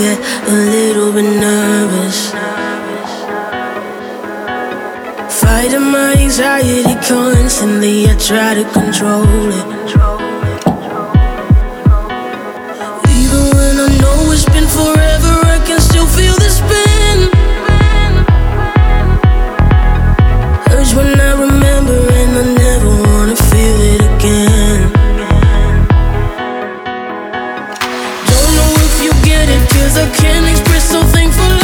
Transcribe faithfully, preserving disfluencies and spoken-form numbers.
get a little bit nervous. Fighting my anxiety constantly, I try to control it. Even when I know it's been forever, I can still feel the spin. Hurts when I remember and I never wanna feel it again. Don't know if you get it, 'cause I can't express, so thankful